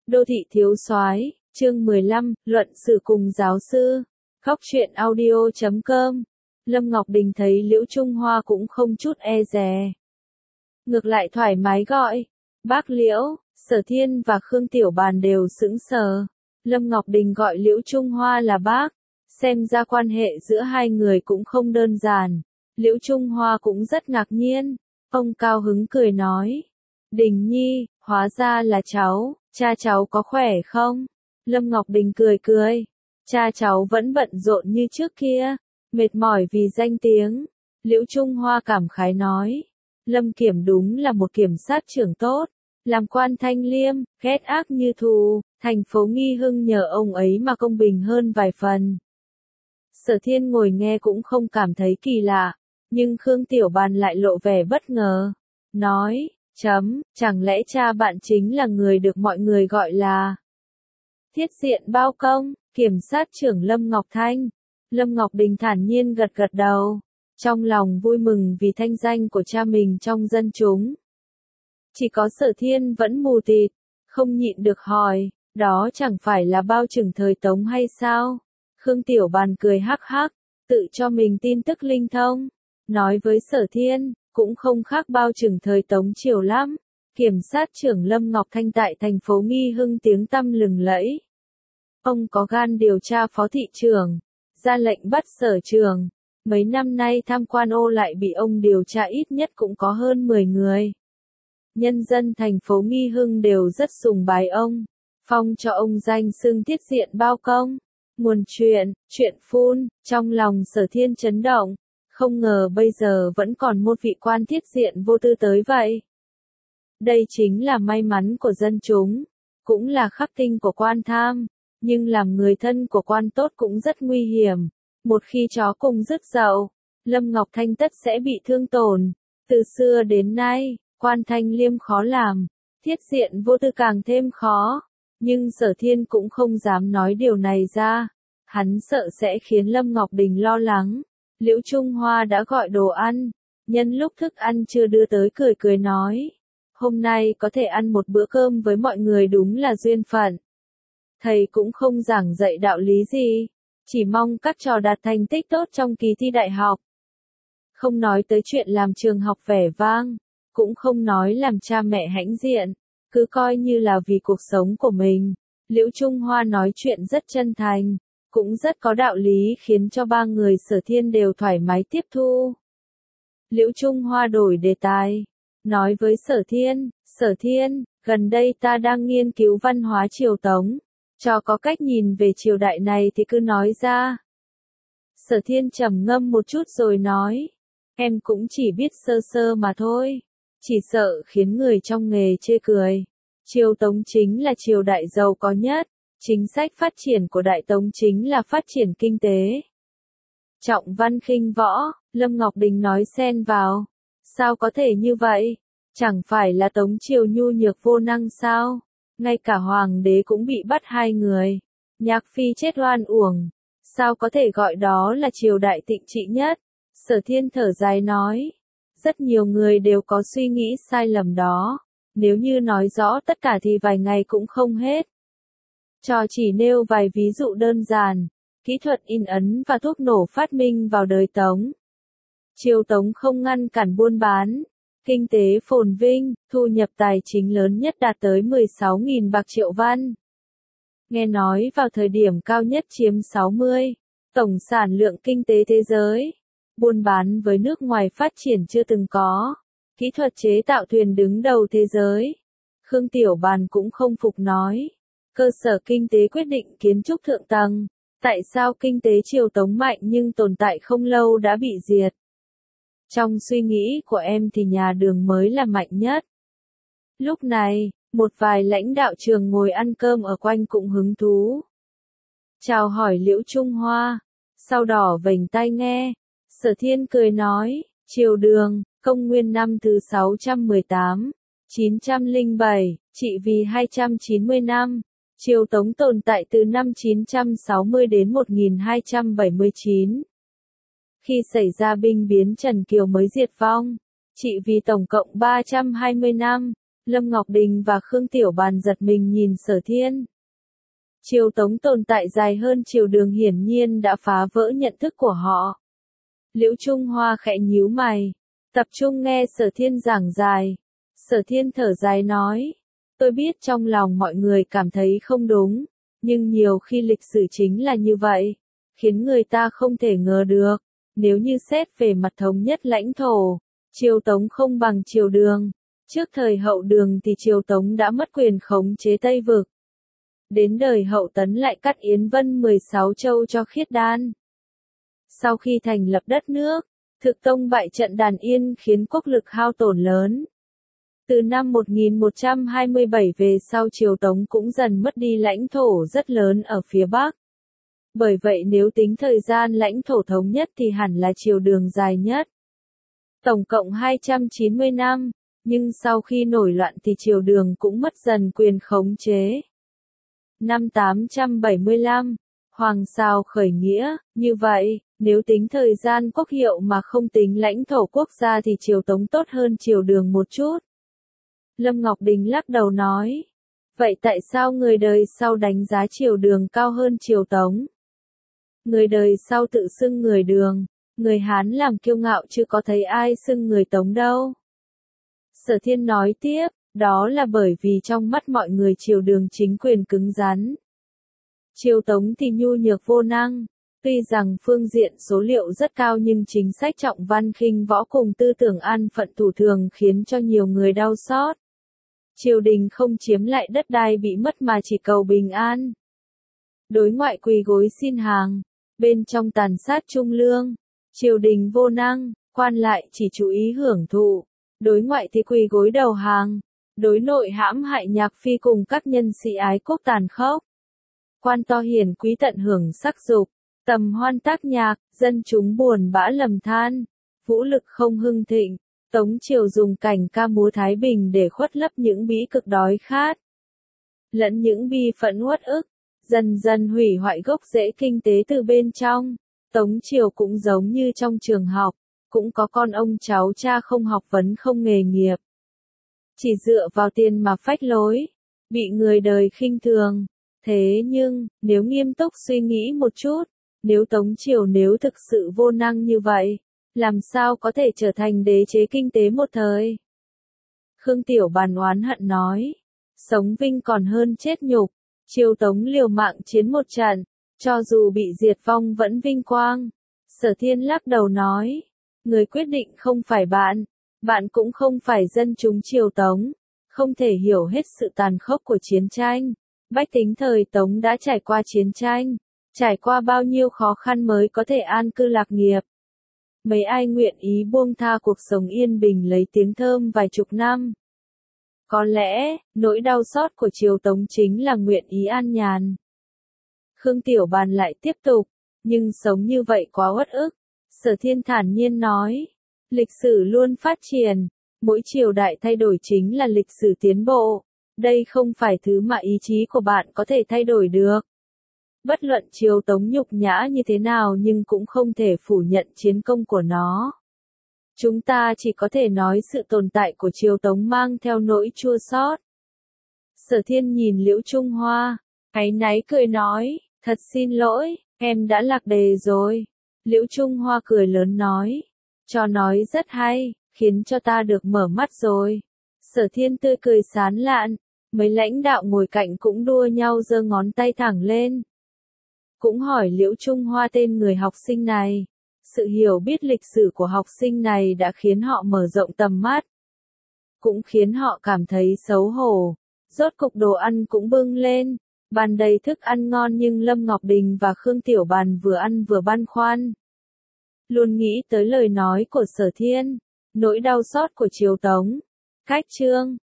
Đô thị thiếu soái, chương 15, luận sự cùng giáo sư. Góc truyện audio.com. Lâm Ngọc Đình thấy Liễu Trung Hoa cũng không chút e dè. Ngược lại thoải mái gọi. Bác Liễu, Sở Thiên và Khương Tiểu Bàn đều sững sờ. Lâm Ngọc Đình gọi Liễu Trung Hoa là bác. Xem ra quan hệ giữa hai người cũng không đơn giản. Liễu Trung Hoa cũng rất ngạc nhiên. Ông cao hứng cười nói. Đình Nhi, hóa ra là cháu, cha cháu có khỏe không? Lâm Ngọc Đình cười cười. Cha cháu vẫn bận rộn như trước kia, mệt mỏi vì danh tiếng. Liễu Trung Hoa cảm khái nói. Lâm Kiểm đúng là một kiểm sát trưởng tốt, làm quan thanh liêm, ghét ác như thù, thành phố Nghi Hưng nhờ ông ấy mà công bình hơn vài phần. Sở Thiên ngồi nghe cũng không cảm thấy kỳ lạ, nhưng Khương Tiểu Bàn lại lộ vẻ bất ngờ. Nói, chẳng lẽ cha bạn chính là người được mọi người gọi là Thiết Diện Bao Công, kiểm sát trưởng Lâm Ngọc Thanh. Lâm Ngọc Đình thản nhiên gật gật đầu, trong lòng vui mừng vì thanh danh của cha mình trong dân chúng. Chỉ có Sở Thiên vẫn mù tịt, không nhịn được hỏi, đó chẳng phải là bao trừng thời Tống hay sao? Khương Tiểu Bàn cười hắc hắc, tự cho mình tin tức linh thông, nói với Sở Thiên, cũng không khác bao trừng thời Tống triều lắm. Kiểm sát trưởng Lâm Ngọc Thanh tại thành phố Nghi Hưng tiếng tăm lừng lẫy. Ông có gan điều tra phó thị trưởng, ra lệnh bắt Sở Trường. Mấy năm nay tham quan ô lại bị ông điều tra ít nhất cũng có hơn 10 người. Nhân dân thành phố Nghi Hưng đều rất sùng bái ông, phong cho ông danh xưng Thiết Diện Bao Công. Nguồn chuyện phun, trong lòng Sở Thiên chấn động, không ngờ bây giờ vẫn còn một vị quan thiết diện vô tư tới vậy. Đây chính là may mắn của dân chúng, cũng là khắc tinh của quan tham, nhưng làm người thân của quan tốt cũng rất nguy hiểm. Một khi chó cùng rứt dậu, Lâm Ngọc Thanh tất sẽ bị thương tổn. Từ xưa đến nay, quan thanh liêm khó làm, thiết diện vô tư càng thêm khó. Nhưng Sở Thiên cũng không dám nói điều này ra, hắn sợ sẽ khiến Lâm Ngọc Đình lo lắng. Liễu Trung Hoa đã gọi đồ ăn, nhân lúc thức ăn chưa đưa tới cười cười nói. Hôm nay có thể ăn một bữa cơm với mọi người đúng là duyên phận. Thầy cũng không giảng dạy đạo lý gì, chỉ mong các trò đạt thành tích tốt trong kỳ thi đại học. Không nói tới chuyện làm trường học vẻ vang, cũng không nói làm cha mẹ hãnh diện, cứ coi như là vì cuộc sống của mình. Liễu Trung Hoa nói chuyện rất chân thành, cũng rất có đạo lý khiến cho ba người Sở Thiên đều thoải mái tiếp thu. Liễu Trung Hoa đổi đề tài, nói với Sở Thiên, gần đây ta đang nghiên cứu văn hóa triều Tống, cho có cách nhìn về triều đại này thì cứ nói ra. Sở Thiên trầm ngâm một chút rồi nói, em cũng chỉ biết sơ sơ mà thôi, chỉ sợ khiến người trong nghề chê cười. Triều Tống chính là triều đại giàu có nhất, chính sách phát triển của Đại Tống chính là phát triển kinh tế. Trọng văn khinh võ, Lâm Ngọc Đình nói xen vào, sao có thể như vậy? Chẳng phải là Tống triều nhu nhược vô năng sao? Ngay cả hoàng đế cũng bị bắt 2 người. Nhạc phi chết oan uổng. Sao có thể gọi đó là triều đại thịnh trị nhất? Sở Thiên thở dài nói. Rất nhiều người đều có suy nghĩ sai lầm đó. Nếu như nói rõ tất cả thì vài ngày cũng không hết. Cho chỉ nêu vài ví dụ đơn giản. Kỹ thuật in ấn và thuốc nổ phát minh vào đời Tống. Triều Tống không ngăn cản buôn bán. Kinh tế phồn vinh, thu nhập tài chính lớn nhất đạt tới 16.000 bạc triệu văn. Nghe nói vào thời điểm cao nhất chiếm 60, tổng sản lượng kinh tế thế giới. Buôn bán với nước ngoài phát triển chưa từng có. Kỹ thuật chế tạo thuyền đứng đầu thế giới. Khương Tiểu Bàn cũng không phục nói. Cơ sở kinh tế quyết định kiến trúc thượng tầng. Tại sao kinh tế triều Tống mạnh nhưng tồn tại không lâu đã bị diệt? Trong suy nghĩ của em thì nhà Đường mới là mạnh nhất. Lúc này, một vài lãnh đạo trường ngồi ăn cơm ở quanh cũng hứng thú. Chào hỏi Liễu Trung Hoa, sau đỏ vểnh tai nghe. Sở Thiên cười nói, triều Đường, công nguyên năm thứ 618, 907, trị vì 290 năm. Triều Tống tồn tại từ năm 960 đến 1279. Khi xảy ra binh biến Trần Kiều mới diệt vong, trị vì tổng cộng 320 năm. Lâm Ngọc Đình và Khương Tiểu Bàn giật mình nhìn Sở Thiên. Triều Tống tồn tại dài hơn triều Đường hiển nhiên đã phá vỡ nhận thức của họ. Liễu Trung Hoa khẽ nhíu mày, tập trung nghe Sở Thiên giảng giải. Sở Thiên thở dài nói, tôi biết trong lòng mọi người cảm thấy không đúng, nhưng nhiều khi lịch sử chính là như vậy, khiến người ta không thể ngờ được. Nếu như xét về mặt thống nhất lãnh thổ, triều Tống không bằng triều Đường. Trước thời Hậu Đường thì triều Tống đã mất quyền khống chế Tây Vực. Đến đời Hậu Tấn lại cắt Yến Vân 16 châu cho Khiết Đan. Sau khi thành lập đất nước, Thực Tông bại trận Đàn Yên khiến quốc lực hao tổn lớn. Từ năm 1127 về sau triều Tống cũng dần mất đi lãnh thổ rất lớn ở phía Bắc. Bởi vậy nếu tính thời gian lãnh thổ thống nhất thì hẳn là triều Đường dài nhất. Tổng cộng 290 năm, nhưng sau khi nổi loạn thì triều Đường cũng mất dần quyền khống chế. Năm 875, Hoàng Sào khởi nghĩa, như vậy, nếu tính thời gian quốc hiệu mà không tính lãnh thổ quốc gia thì triều Tống tốt hơn triều Đường một chút. Lâm Ngọc Đình lắc đầu nói, vậy tại sao người đời sau đánh giá triều Đường cao hơn triều Tống? Người đời sau tự xưng người Đường, người Hán làm kiêu ngạo chứ có thấy ai xưng người Tống đâu. Sở Thiên nói tiếp, đó là bởi vì trong mắt mọi người triều Đường chính quyền cứng rắn. Triều Tống thì nhu nhược vô năng, tuy rằng phương diện số liệu rất cao nhưng chính sách trọng văn khinh võ cùng tư tưởng an phận thủ thường khiến cho nhiều người đau xót. Triều đình không chiếm lại đất đai bị mất mà chỉ cầu bình an. Đối ngoại quỳ gối xin hàng, bên trong tàn sát trung lương. Triều đình vô năng, quan lại chỉ chú ý hưởng thụ. Đối ngoại thì quỳ gối đầu hàng. Đối nội hãm hại nhạc phi cùng các nhân sĩ ái quốc tàn khốc. Quan to hiển quý tận hưởng sắc dục, tầm hoan tác nhạc, dân chúng buồn bã lầm than, vũ lực không hưng thịnh. Tống triều dùng cảnh ca múa Thái Bình để khuất lấp những bĩ cực đói khát, lẫn những bi phẫn uất ức, dần dần hủy hoại gốc rễ kinh tế từ bên trong. Tống triều cũng giống như trong trường học, cũng có con ông cháu cha không học vấn không nghề nghiệp. Chỉ dựa vào tiền mà phách lối, bị người đời khinh thường. Thế nhưng, nếu nghiêm túc suy nghĩ một chút, nếu Tống triều nếu thực sự vô năng như vậy, làm sao có thể trở thành đế chế kinh tế một thời? Khương Tiểu Bàn oán hận nói, sống vinh còn hơn chết nhục, triều Tống liều mạng chiến một trận, cho dù bị diệt vong vẫn vinh quang. Sở Thiên lắc đầu nói, người quyết định không phải bạn, bạn cũng không phải dân chúng triều Tống, không thể hiểu hết sự tàn khốc của chiến tranh. Bách tính thời Tống đã trải qua chiến tranh, trải qua bao nhiêu khó khăn mới có thể an cư lạc nghiệp. Mấy ai nguyện ý buông tha cuộc sống yên bình lấy tiếng thơm vài chục năm. Có lẽ, nỗi đau xót của triều Tống chính là nguyện ý an nhàn. Khương Tiểu Bàn lại tiếp tục, nhưng sống như vậy quá uất ức. Sở Thiên thản nhiên nói, lịch sử luôn phát triển, mỗi triều đại thay đổi chính là lịch sử tiến bộ. Đây không phải thứ mà ý chí của bạn có thể thay đổi được. Bất luận triều Tống nhục nhã như thế nào nhưng cũng không thể phủ nhận chiến công của nó. Chúng ta chỉ có thể nói sự tồn tại của triều Tống mang theo nỗi chua xót. Sở Thiên nhìn Liễu Trung Hoa, áy náy cười nói, thật xin lỗi, em đã lạc đề rồi. Liễu Trung Hoa cười lớn nói, cho nói rất hay, khiến cho ta được mở mắt rồi. Sở Thiên tươi cười sán lạn, mấy lãnh đạo ngồi cạnh cũng đua nhau giơ ngón tay thẳng lên. Cũng hỏi Liễu Trung Hoa tên người học sinh này. Sự hiểu biết lịch sử của học sinh này đã khiến họ mở rộng tầm mắt. Cũng khiến họ cảm thấy xấu hổ. Rốt cục đồ ăn cũng bưng lên. Bàn đầy thức ăn ngon nhưng Lâm Ngọc Đình và Khương Tiểu Bàn vừa ăn vừa băn khoăn. Luôn nghĩ tới lời nói của Sở Thiên. Nỗi đau xót của triều Tống. Cách chương